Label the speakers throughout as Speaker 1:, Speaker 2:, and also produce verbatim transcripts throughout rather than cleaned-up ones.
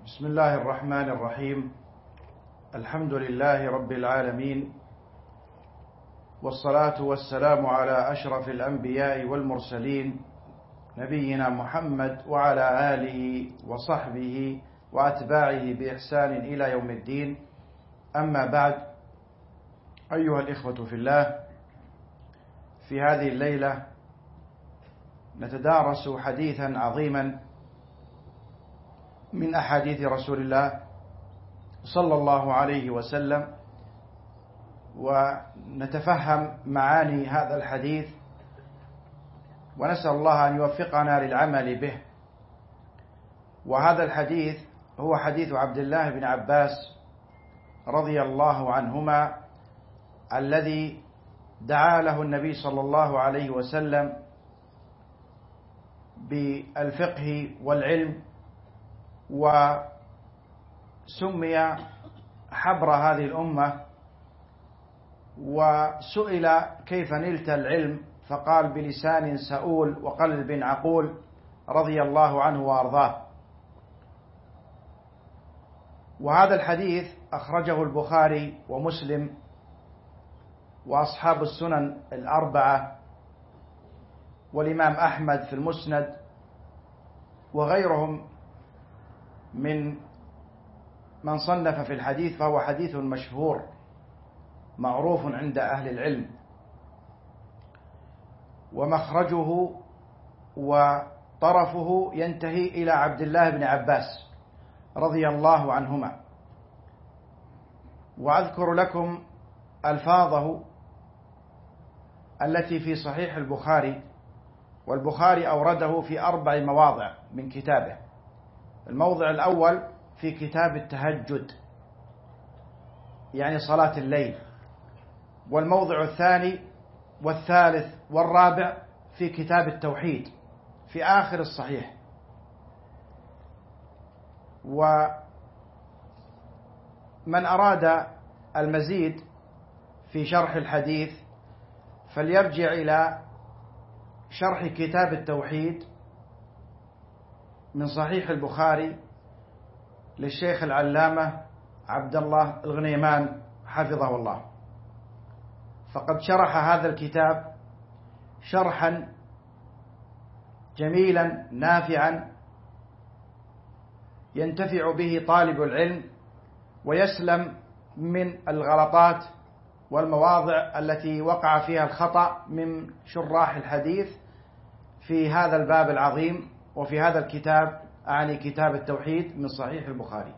Speaker 1: بسم الله الرحمن الرحيم. الحمد لله رب العالمين، والصلاة والسلام على أشرف الأنبياء والمرسلين نبينا محمد وعلى آله وصحبه وأتباعه بإحسان إلى يوم الدين. أما بعد، أيها الإخوة في الله، في هذه الليلة نتدارس حديثا عظيما من أحاديث رسول الله صلى الله عليه وسلم، ونتفهم معاني هذا الحديث، ونسأل الله أن يوفقنا للعمل به. وهذا الحديث هو حديث عبد الله بن عباس رضي الله عنهما، الذي دعا له النبي صلى الله عليه وسلم بالفقه والعلم، وسمي حبر هذه الأمة. وسئل كيف نلت العلم، فقال بلسان سؤول وقلب عقول، رضي الله عنه وأرضاه. وهذا الحديث أخرجه البخاري ومسلم وأصحاب السنن الأربعة، والإمام أحمد في المسند، وغيرهم من من صنف في الحديث، فهو حديث مشهور معروف عند أهل العلم. ومخرجه وطرفه ينتهي إلى عبد الله بن عباس رضي الله عنهما. وأذكر لكم ألفاظه التي في صحيح البخاري، والبخاري أورده في أربع مواضع من كتابه. الموضع الأول في كتاب التهجد، يعني صلاة الليل. والموضع الثاني والثالث والرابع في كتاب التوحيد في آخر الصحيح. ومن أراد المزيد في شرح الحديث فليرجع إلى شرح كتاب التوحيد من صحيح البخاري للشيخ العلامة عبد الله الغنيمان حفظه الله، فقد شرح هذا الكتاب شرحا جميلا نافعا ينتفع به طالب العلم، ويسلم من الغلطات والمواضع التي وقع فيها الخطأ من شراح الحديث في هذا الباب العظيم وفي هذا الكتاب، أعني كتاب التوحيد من صحيح البخاري.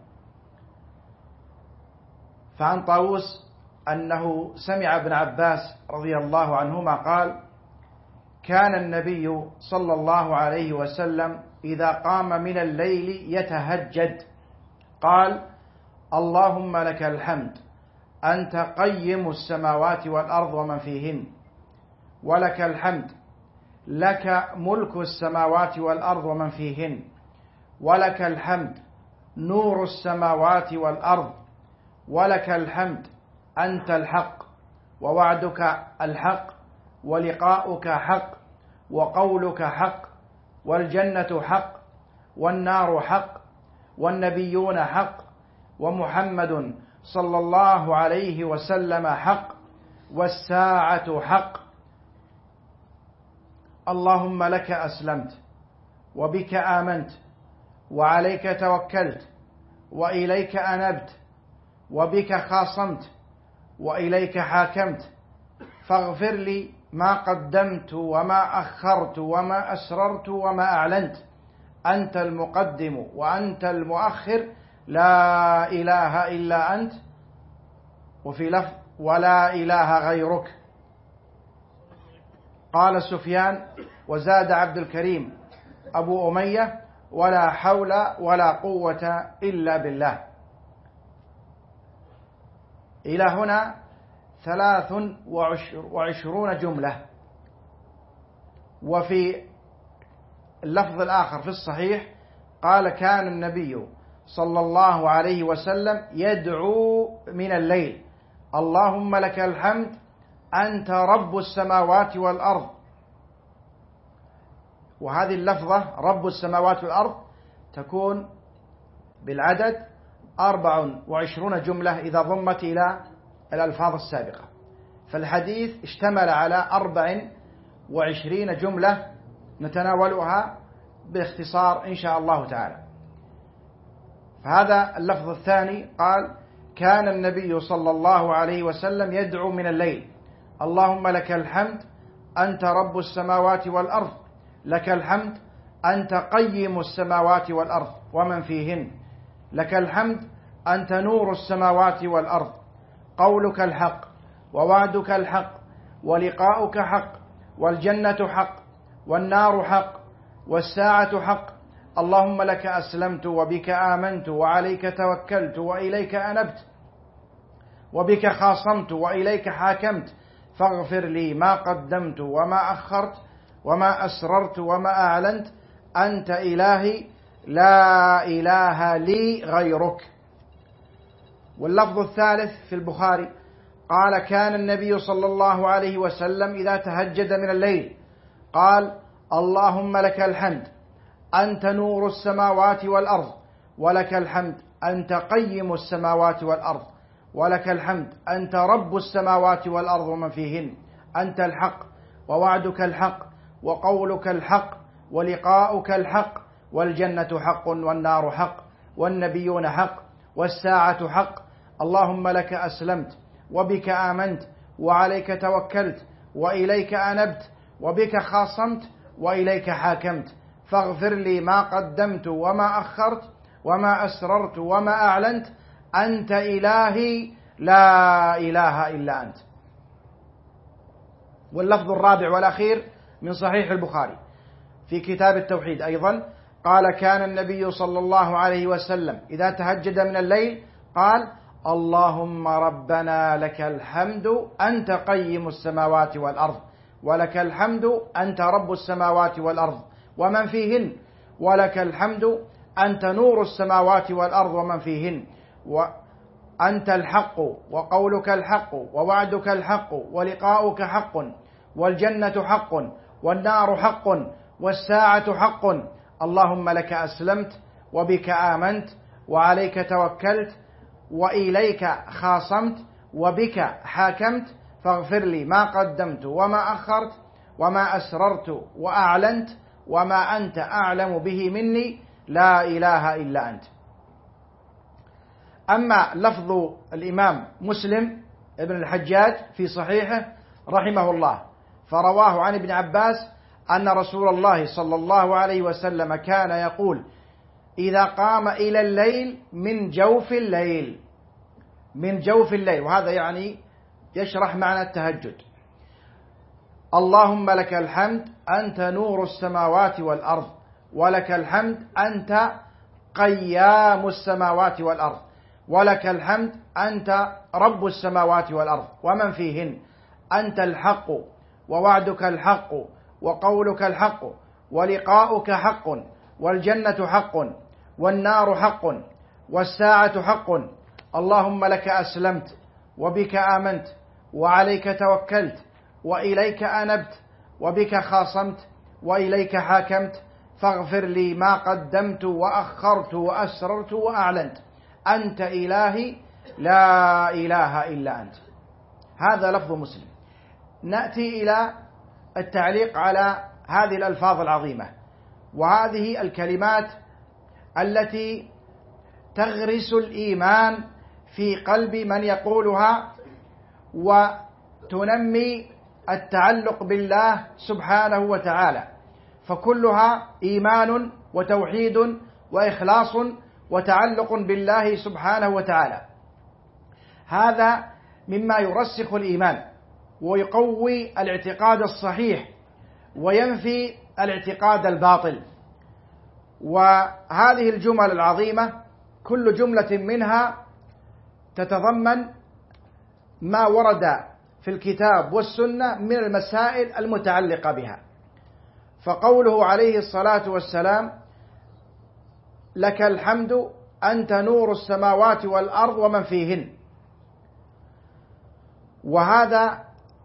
Speaker 1: فعن طاووس أنه سمع ابن عباس رضي الله عنهما قال: كان النبي صلى الله عليه وسلم إذا قام من الليل يتهجد قال: اللهم لك الحمد، أنت قيم السماوات والأرض ومن فيهن، ولك الحمد، لك ملك السماوات والأرض ومن فيهن، ولك الحمد، نور السماوات والأرض، ولك الحمد، أنت الحق، ووعدك الحق، ولقاؤك حق، وقولك حق، والجنة حق، والنار حق، والنبيون حق، ومحمد صلى الله عليه وسلم حق، والساعة حق. اللهم لك أسلمت، وبك آمنت، وعليك توكلت، وإليك أنبت، وبك خاصمت، وإليك حاكمت، فاغفر لي ما قدمت وما أخرت وما أسررت وما أعلنت، أنت المقدم وأنت المؤخر، لا إله إلا أنت، وفي لفظ ولا إله غيرك. قال سفيان: وزاد عبد الكريم أبو أمية: ولا حول ولا قوة إلا بالله. إلى هنا ثلاث وعشرون جملة. وفي اللفظ الآخر في الصحيح قال: كان النبي صلى الله عليه وسلم يدعو من الليل: اللهم لك الحمد، أنت رب السماوات والأرض. وهذه اللفظة رب السماوات والأرض تكون بالعدد أربع وعشرون جملة إذا ضمت إلى الألفاظ السابقة، فالحديث اشتمل على أربع وعشرين جملة نتناولها باختصار إن شاء الله تعالى. فهذا اللفظ الثاني قال: كان النبي صلى الله عليه وسلم يدعو من الليل: اللهم لك الحمد أنت رب السماوات والأرض، لك الحمد أنت قيم السماوات والأرض ومن فيهن، لك الحمد أنت نور السماوات والأرض، قولك الحق ووعدك الحق ولقاؤك حق، والجنة حق والنار حق والساعة حق، اللهم لك أسلمت وبك آمنت وعليك توكلت وإليك أنبت وبك خاصمت وإليك حاكمت، فاغفر لي ما قدمت وما أخرت وما أسررت وما أعلنت، أنت إلهي لا إله لي غيرك. واللفظ الثالث في البخاري قال: كان النبي صلى الله عليه وسلم إذا تهجد من الليل قال: اللهم لك الحمد أنت نور السماوات والأرض، ولك الحمد أنت قيم السماوات والأرض، ولك الحمد أنت رب السماوات والأرض ومن فيهن، أنت الحق ووعدك الحق وقولك الحق ولقاؤك الحق، والجنة حق والنار حق والنبيون حق والساعة حق، اللهم لك أسلمت وبك آمنت وعليك توكلت وإليك أنبت وبك خاصمت وإليك حاكمت، فاغفر لي ما قدمت وما أخرت وما أسررت وما أعلنت، أنت إلهي لا إله إلا أنت. واللفظ الرابع والأخير من صحيح البخاري في كتاب التوحيد أيضا قال: كان النبي صلى الله عليه وسلم إذا تهجد من الليل قال: اللهم ربنا لك الحمد أنت قيم السماوات والأرض، ولك الحمد أنت رب السماوات والأرض ومن فيهن، ولك الحمد أنت نور السماوات والأرض ومن فيهن، وأنت الحق وقولك الحق ووعدك الحق ولقاؤك حق، والجنة حق والنار حق والساعة حق، اللهم لك أسلمت وبك آمنت وعليك توكلت وإليك خاصمت وبك حاكمت، فاغفر لي ما قدمت وما أخرت وما أسررت وأعلنت وما أنت أعلم به مني، لا إله إلا أنت. أما لفظ الإمام مسلم ابن الحجاج في صحيحه رحمه الله فرواه عن ابن عباس أن رسول الله صلى الله عليه وسلم كان يقول إذا قام إلى الليل من جوف الليل، من جوف الليل، وهذا يعني يشرح معنى التهجد: اللهم لك الحمد أنت نور السماوات والأرض، ولك الحمد أنت قيام السماوات والأرض، ولك الحمد أنت رب السماوات والأرض ومن فيهن، أنت الحق ووعدك الحق وقولك الحق ولقاؤك حق، والجنة حق والنار حق والساعة حق، اللهم لك أسلمت وبك آمنت وعليك توكلت وإليك أنبت وبك خاصمت وإليك حاكمت، فاغفر لي ما قدمت وأخرت وأسررت وأعلنت، أنت إلهي لا إله إلا أنت. هذا لفظ مسلم. نأتي إلى التعليق على هذه الألفاظ العظيمة وهذه الكلمات التي تغرس الإيمان في قلب من يقولها وتنمي التعلق بالله سبحانه وتعالى، فكلها إيمان وتوحيد وإخلاص وتعلق بالله سبحانه وتعالى. هذا مما يرسخ الإيمان ويقوي الاعتقاد الصحيح وينفي الاعتقاد الباطل. وهذه الجمل العظيمة كل جملة منها تتضمن ما ورد في الكتاب والسنة من المسائل المتعلقة بها. فقوله عليه الصلاة والسلام لك الحمد أنت نور السماوات والأرض ومن فيهن، وهذا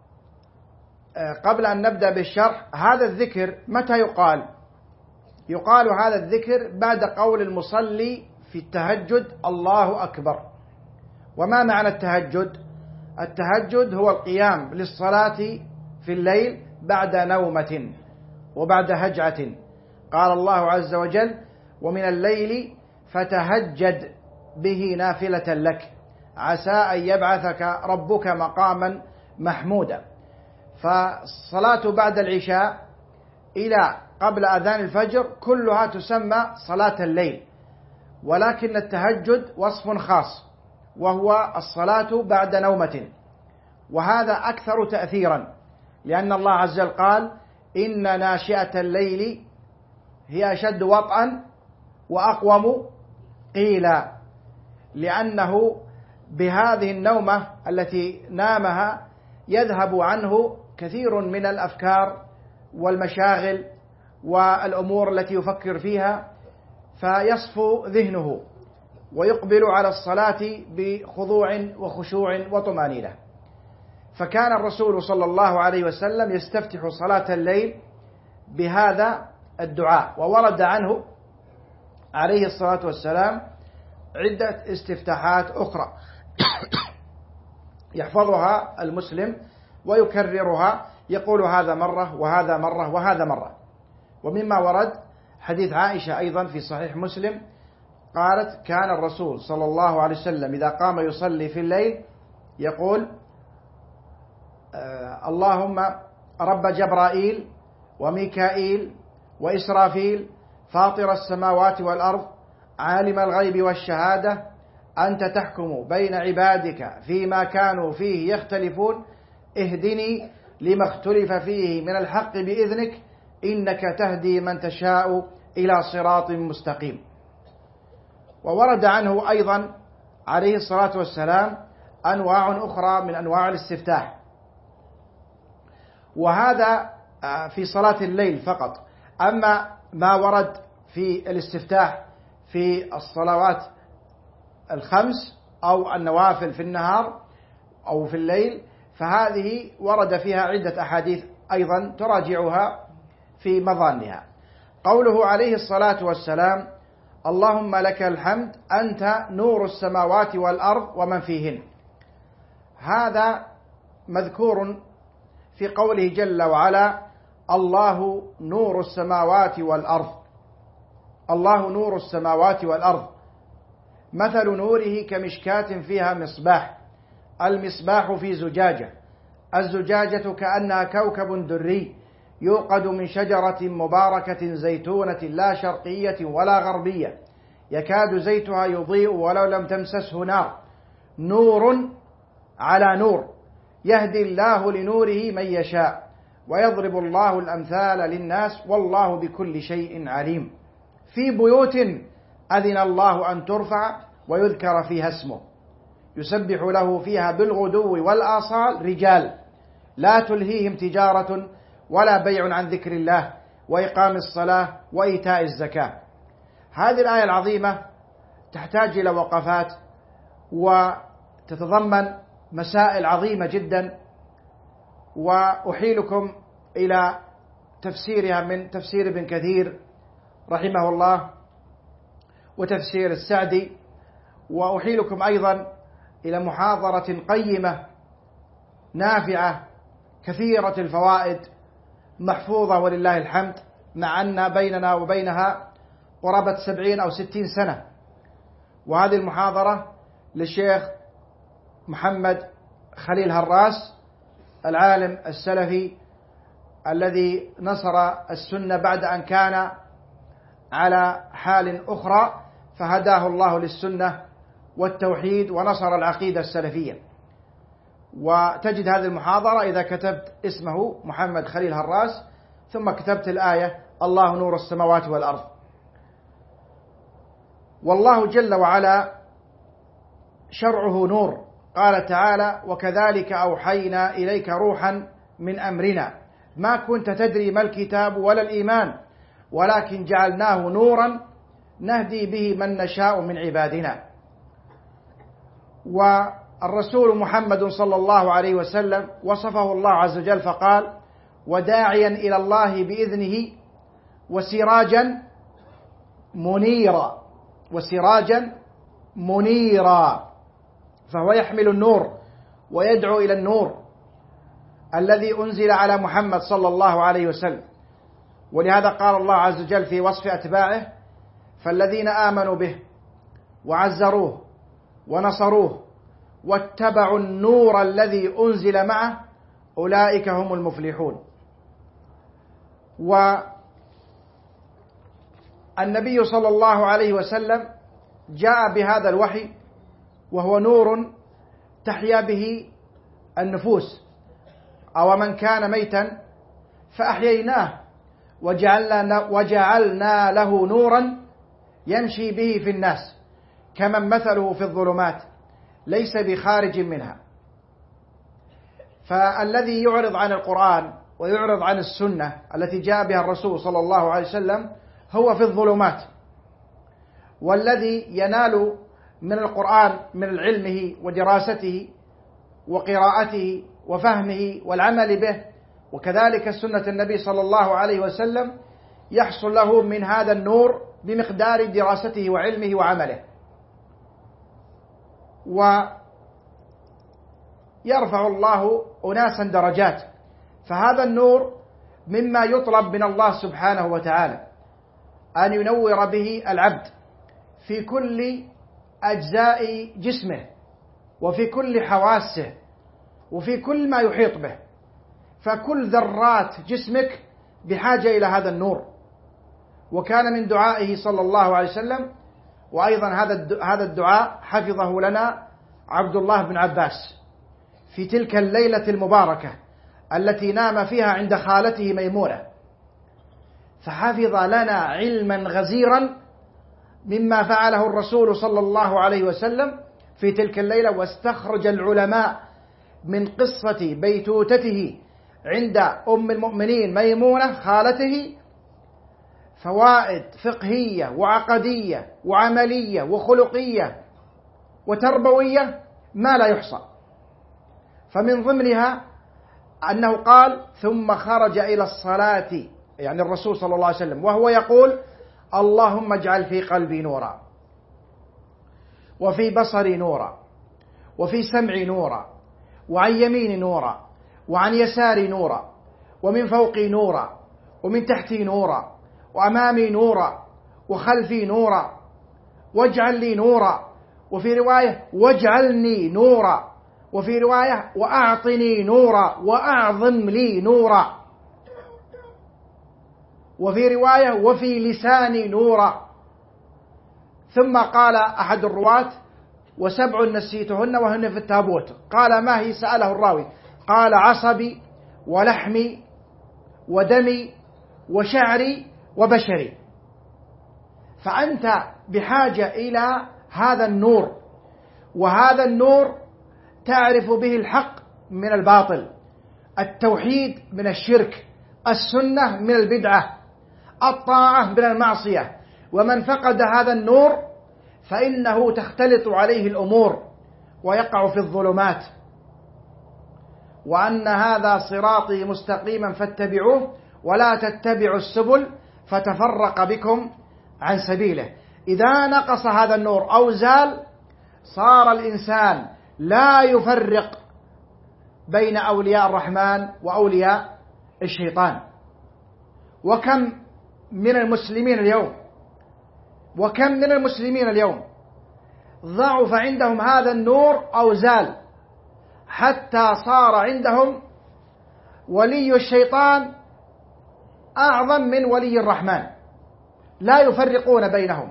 Speaker 1: قبل أن نبدأ بالشرح هذا الذكر متى يقال؟ يقال هذا الذكر بعد قول المصلي في التهجد الله أكبر. وما معنى التهجد؟ التهجد هو القيام للصلاة في الليل بعد نومة وبعد هجعة. قال الله عز وجل: ومن الليل فتهجد به نافلة لك عسى أن يبعثك ربك مقاما محمودا. فالصلاة بعد العشاء إلى قبل أذان الفجر كلها تسمى صلاة الليل، ولكن التهجد وصف خاص وهو الصلاة بعد نومة، وهذا أكثر تأثيرا، لأن الله عز وجل قال: إن ناشئة الليل هي أشد وطئا وأقوم قيلا، لأنه بهذه النومة التي نامها يذهب عنه كثير من الأفكار والمشاغل والأمور التي يفكر فيها، فيصفو ذهنه ويقبل على الصلاة بخضوع وخشوع وطمأنينة. فكان الرسول صلى الله عليه وسلم يستفتح صلاة الليل بهذا الدعاء، وورد عنه عليه الصلاة والسلام عدة استفتاحات أخرى يحفظها المسلم ويكررها، يقول هذا مرة وهذا مرة وهذا مرة. ومما ورد حديث عائشة أيضا في صحيح مسلم، قالت: كان الرسول صلى الله عليه وسلم إذا قام يصلي في الليل يقول: آه اللهم رب جبرائيل وميكائيل وإسرافيل فاطر السماوات والأرض عالم الغيب والشهادة أنت تحكم بين عبادك فيما كانوا فيه يختلفون اهدني لما اختلف فيه من الحق بإذنك إنك تهدي من تشاء إلى صراط مستقيم. وورد عنه أيضا عليه الصلاة والسلام أنواع أخرى من أنواع الاستفتاح، وهذا في صلاة الليل فقط. أما ما ورد في الاستفتاح في الصلوات الخمس أو النوافل في النهار أو في الليل فهذه ورد فيها عدة أحاديث أيضا تراجعها في مظانها. قوله عليه الصلاة والسلام: اللهم لك الحمد أنت نور السماوات والأرض ومن فيهن، هذا مذكور في قوله جل وعلا: الله نور السماوات والأرض. الله نور السماوات والأرض، مثل نوره كمشكاة فيها مصباح، المصباح في زجاجة، الزجاجة كأنها كوكب دري يوقد من شجرة مباركة زيتونة لا شرقية ولا غربية يكاد زيتها يضيء ولو لم تمسسه نار، نور على نور يهدي الله لنوره من يشاء ويضرب الله الأمثال للناس والله بكل شيء عليم. في بيوت أذن الله أن ترفع ويذكر فيها اسمه يسبح له فيها بالغدو والآصال رجال لا تلهيهم تجارة ولا بيع عن ذكر الله وإقام الصلاة وإيتاء الزكاة. هذه الآية العظيمة تحتاج إلى وقفات وتتضمن مسائل عظيمة جدا، وأحيلكم إلى تفسيرها من تفسير ابن كثير رحمه الله وتفسير السعدي، وأحيلكم أيضا إلى محاضرة قيمة نافعة كثيرة الفوائد محفوظة ولله الحمد، مع أن بيننا وبينها قرابة سبعين أو ستين سنة. وهذه المحاضرة للشيخ محمد خليل هراس العالم السلفي الذي نصر السنة بعد أن كان على حال أخرى، فهداه الله للسنة والتوحيد ونصر العقيدة السلفية. وتجد هذه المحاضرة إذا كتبت اسمه محمد خليل هراس ثم كتبت الآية الله نور السماوات والأرض. والله جل وعلا شرعه نور، قال تعالى: وكذلك أوحينا إليك روحا من أمرنا ما كنت تدري ما الكتاب ولا الإيمان ولكن جعلناه نورا نهدي به من نشاء من عبادنا. والرسول محمد صلى الله عليه وسلم وصفه الله عز وجل فقال: وداعيا إلى الله بإذنه وسراجا منيرا. وسراجا منيرا، فهو يحمل النور ويدعو إلى النور الذي أنزل على محمد صلى الله عليه وسلم. ولهذا قال الله عز وجل في وصف أتباعه: فالذين آمنوا به وعزروه ونصروه واتبعوا النور الذي أنزل معه أولئك هم المفلحون. والنبي صلى الله عليه وسلم جاء بهذا الوحي وهو نور تحيا به النفوس. أو من كان ميتا فأحييناه وجعلنا, وجعلنا له نورا يمشي به في الناس كمن مثله في الظلمات ليس بخارج منها. فالذي يعرض عن القرآن ويعرض عن السنة التي جاء بها الرسول صلى الله عليه وسلم هو في الظلمات، والذي ينال من القرآن من علمه ودراسته وقراءته وفهمه والعمل به، وكذلك سنة النبي صلى الله عليه وسلم، يحصل له من هذا النور بمقدار دراسته وعلمه وعمله. ويرفع الله أناسا درجات، فهذا النور مما يطلب من الله سبحانه وتعالى أن ينور به العبد في كل أجزاء جسمه وفي كل حواسه وفي كل ما يحيط به، فكل ذرات جسمك بحاجة إلى هذا النور. وكان من دعائه صلى الله عليه وسلم، وأيضا هذا الدعاء حفظه لنا عبد الله بن عباس في تلك الليلة المباركة التي نام فيها عند خالته ميمونة، فحفظ لنا علما غزيرا مما فعله الرسول صلى الله عليه وسلم في تلك الليلة. واستخرج العلماء من قصة بيتوتته عند أم المؤمنين ميمونة خالته فوائد فقهية وعقدية وعملية وخلقية وتربوية ما لا يحصى. فمن ضمنها أنه قال: ثم خرج إلى الصلاة، يعني الرسول صلى الله عليه وسلم، وهو يقول: اللهم اجعل في قلبي نورا، وفي بصري نورا، وفي سمعي نورا، وعن يميني نورا، وعن يساري نورا، ومن فوقي نورا، ومن تحتي نورا، وأمامي نورا، وخلفي نورا، واجعل لي نورا، وفي رواية واجعلني نورا، وفي رواية وأعطني نورا وأعظم لي نورا، وفي رواية وفي لساني نورا. ثم قال أحد الرواة: وسبع نسيتهن وهن في التابوت. قال: ما هي؟ سأله الراوي. قال: عصبي ولحمي ودمي وشعري وبشري. فأنت بحاجة إلى هذا النور، وهذا النور تعرف به الحق من الباطل، التوحيد من الشرك، السنة من البدعة، الطاعة من المعصية. ومن فقد هذا النور فإنه تختلط عليه الأمور ويقع في الظلمات. وأن هذا صراطي مستقيما فاتبعوه ولا تتبعوا السبل فتفرق بكم عن سبيله. إذا نقص هذا النور أو زال صار الإنسان لا يفرق بين أولياء الرحمن وأولياء الشيطان. وكم من المسلمين اليوم وكم من المسلمين اليوم ضعف عندهم هذا النور أو زال، حتى صار عندهم ولي الشيطان أعظم من ولي الرحمن، لا يفرقون بينهم.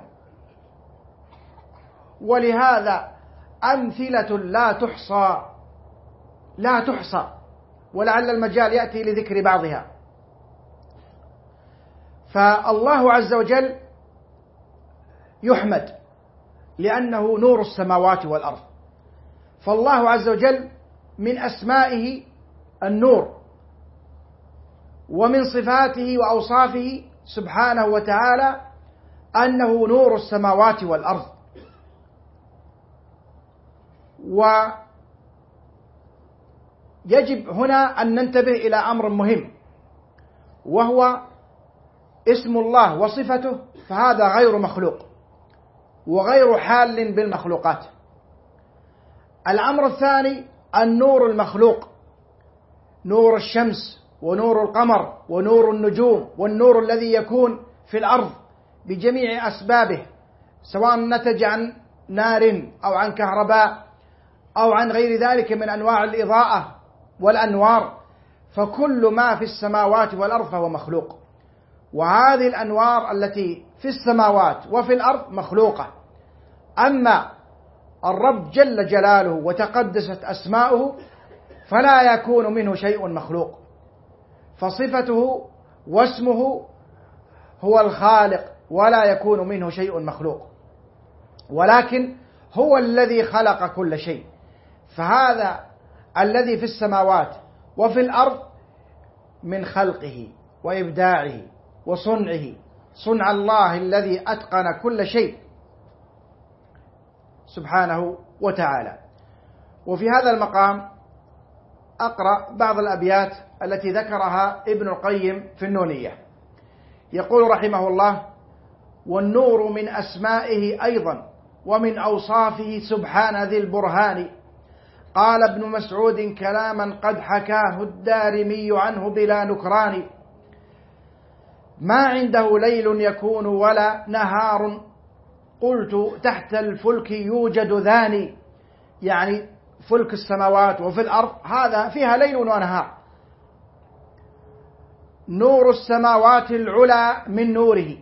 Speaker 1: ولهذا أمثلة لا تحصى لا تحصى ولعل المجال يأتي لذكر بعضها. فالله عز وجل يحمد لأنه نور السماوات والأرض، فالله عز وجل من أسمائه النور، ومن صفاته وأوصافه سبحانه وتعالى أنه نور السماوات والأرض. ويجب هنا أن ننتبه إلى أمر مهم، وهو اسم الله وصفته، فهذا غير مخلوق. وغير حال بالمخلوقات. الأمر الثاني النور المخلوق، نور الشمس ونور القمر ونور النجوم والنور الذي يكون في الأرض بجميع أسبابه، سواء نتج عن نار أو عن كهرباء أو عن غير ذلك من أنواع الإضاءة والأنوار، فكل ما في السماوات والأرض فهو مخلوق. وهذه الأنوار التي في السماوات وفي الأرض مخلوقة. أما الرب جل جلاله وتقدست أسماؤه فلا يكون منه شيء مخلوق، فصفته واسمه هو الخالق ولا يكون منه شيء مخلوق، ولكن هو الذي خلق كل شيء. فهذا الذي في السماوات وفي الأرض من خلقه وإبداعه وصنعه، صنع الله الذي أتقن كل شيء سبحانه وتعالى. وفي هذا المقام أقرأ بعض الأبيات التي ذكرها ابن القيم في النونية. يقول رحمه الله: والنور من أسمائه أيضا ومن أوصافه سبحان ذي البرهان. قال ابن مسعود كلاما قد حكاه الدارمي عنه بلا نكران: ما عنده ليل يكون ولا نهار، قلت تحت الفلك يوجد ذاني. يعني فلك السماوات وفي الأرض هذا فيها ليل ونهار. نور السماوات العلى من نوره،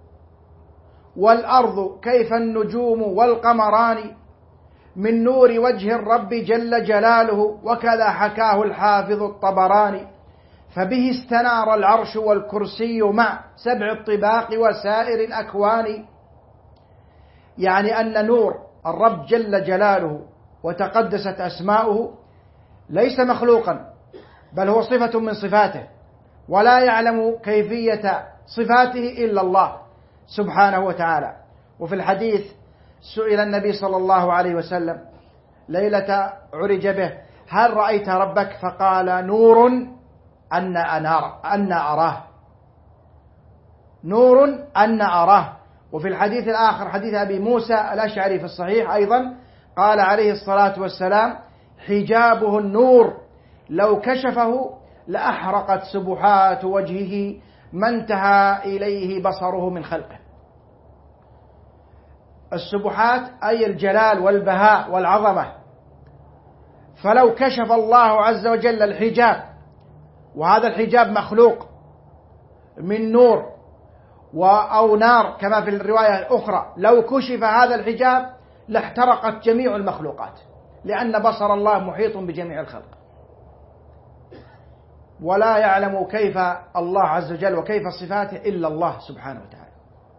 Speaker 1: والأرض كيف النجوم والقمران، من نور وجه الرب جل جلاله، وكذا حكاه الحافظ الطبراني. فبه استنار العرش والكرسي مع سبع الطباق وسائر الأكوان. يعني أن نور الرب جل جلاله وتقدست أسماؤه ليس مخلوقا، بل هو صفة من صفاته، ولا يعلم كيفية صفاته إلا الله سبحانه وتعالى. وفي الحديث سئل النبي صلى الله عليه وسلم ليلة عرج به: هل رأيت ربك؟ فقال: نور أن أن أراه، نور أن أراه. وفي الحديث الآخر حديث أبي موسى الأشعري في الصحيح أيضا قال عليه الصلاة والسلام: حجابه النور لو كشفه لأحرقت سبحات وجهه ما انتهى إليه بصره من خلقه. السبحات أي الجلال والبهاء والعظمة. فلو كشف الله عز وجل الحجاب، وهذا الحجاب مخلوق من نور أو نار كما في الرواية الأخرى، لو كشف هذا الحجاب لاحترقت جميع المخلوقات، لأن بصر الله محيط بجميع الخلق، ولا يعلم كيف الله عز وجل وكيف صفاته إلا الله سبحانه وتعالى.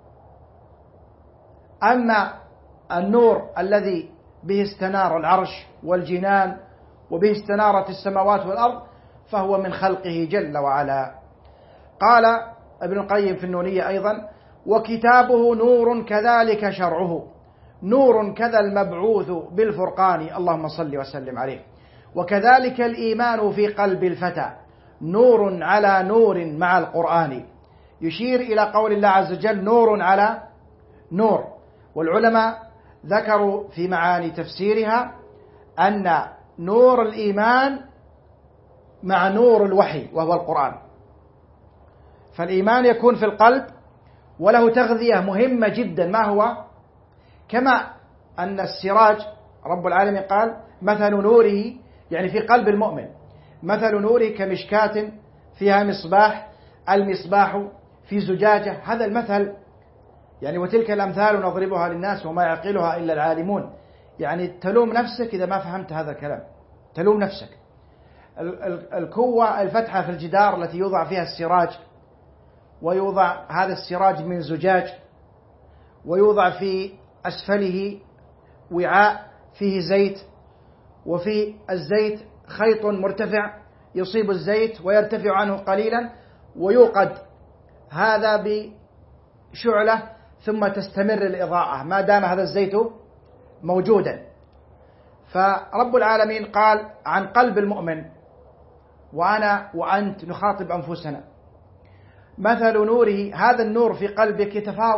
Speaker 1: أما النور الذي به استنار العرش والجنان وبه استنارت السماوات والأرض فهو من خلقه جل وعلا. قال ابن القيم في النونية أيضا: وكتابه نور كذلك شرعه، نور كذا المبعوث بالفرقان، اللهم صل وسلم عليه. وكذلك الإيمان في قلب الفتى، نور على نور مع القرآن. يشير إلى قول الله عز وجل: نور على نور. والعلماء ذكروا في معاني تفسيرها أن نور الإيمان مع نور الوحي وهو القرآن. فالإيمان يكون في القلب وله تغذية مهمة جدا، ما هو؟ كما أن السراج رب العالمين قال: مثل نوره، يعني في قلب المؤمن، مثل نوره كمشكاة فيها مصباح، المصباح في زجاجة. هذا المثل يعني وتلك الأمثال نضربها للناس وما يعقلها إلا العالمون. يعني تلوم نفسك إذا ما فهمت هذا الكلام، تلوم نفسك. الكوة الفتحة في الجدار التي يوضع فيها السراج، ويوضع هذا السراج من زجاج، ويوضع في أسفله وعاء فيه زيت، وفي الزيت خيط مرتفع يصيب الزيت ويرتفع عنه قليلا، ويوقد هذا بشعلة ثم تستمر الإضاءة ما دام هذا الزيت موجودا. فرب العالمين قال عن قلب المؤمن، وأنا وأنت نخاطب أنفسنا: مثل نوره، هذا النور في قلبك يتفاوت،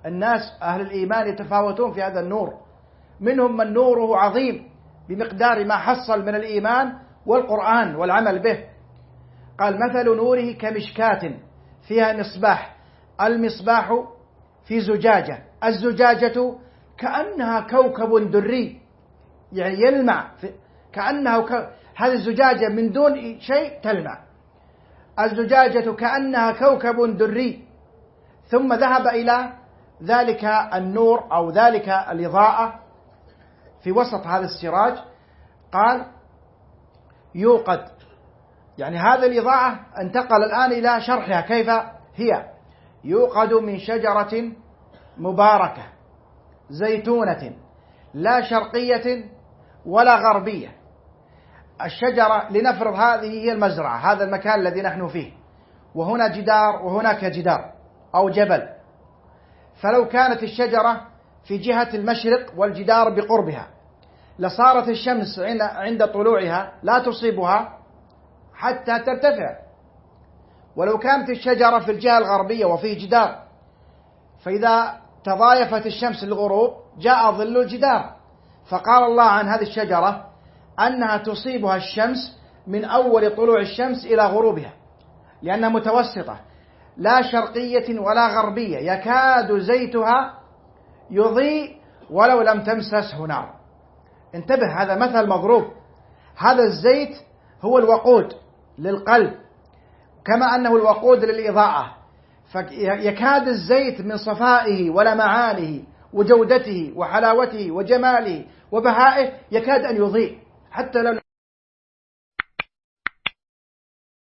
Speaker 1: الناس أهل الإيمان يتفاوتون في هذا النور، منهم من نوره عظيم بمقدار ما حصل من الإيمان والقرآن والعمل به. قال مثل نوره كمشكاة فيها مصباح، المصباح في زجاجة، الزجاجة كأنها كوكب دري، يعني يلمع كأنها كو... هذه الزجاجة من دون شيء تلمع، الزجاجة كأنها كوكب دري، ثم ذهب إلى ذلك النور أو ذلك الإضاءة في وسط هذا السراج، قال يوقد، يعني هذه الإضاءة انتقل الآن إلى شرحها كيف هي. يوقد من شجرة مباركة زيتونة لا شرقية ولا غربية. الشجرة لنفرض هذه هي المزرعة، هذا المكان الذي نحن فيه، وهنا جدار وهناك جدار أو جبل، فلو كانت الشجرة في جهة المشرق والجدار بقربها لصارت الشمس عند طلوعها لا تصيبها حتى ترتفع، ولو كانت الشجرة في الجهة الغربية وفيه جدار فإذا تضايفت الشمس للغروب جاء ظل الجدار. فقال الله عن هذه الشجرة أنها تصيبها الشمس من أول طلوع الشمس إلى غروبها، لأنها متوسطة لا شرقية ولا غربية، يكاد زيتها يضيء ولو لم تمسسه نار. انتبه، هذا مثل مضروب. هذا الزيت هو الوقود للقلب كما أنه الوقود للإضاءة، فيكاد الزيت من صفائه ولمعانه وجودته وحلاوته وجماله وبهائه يكاد أن يضيء حتى لو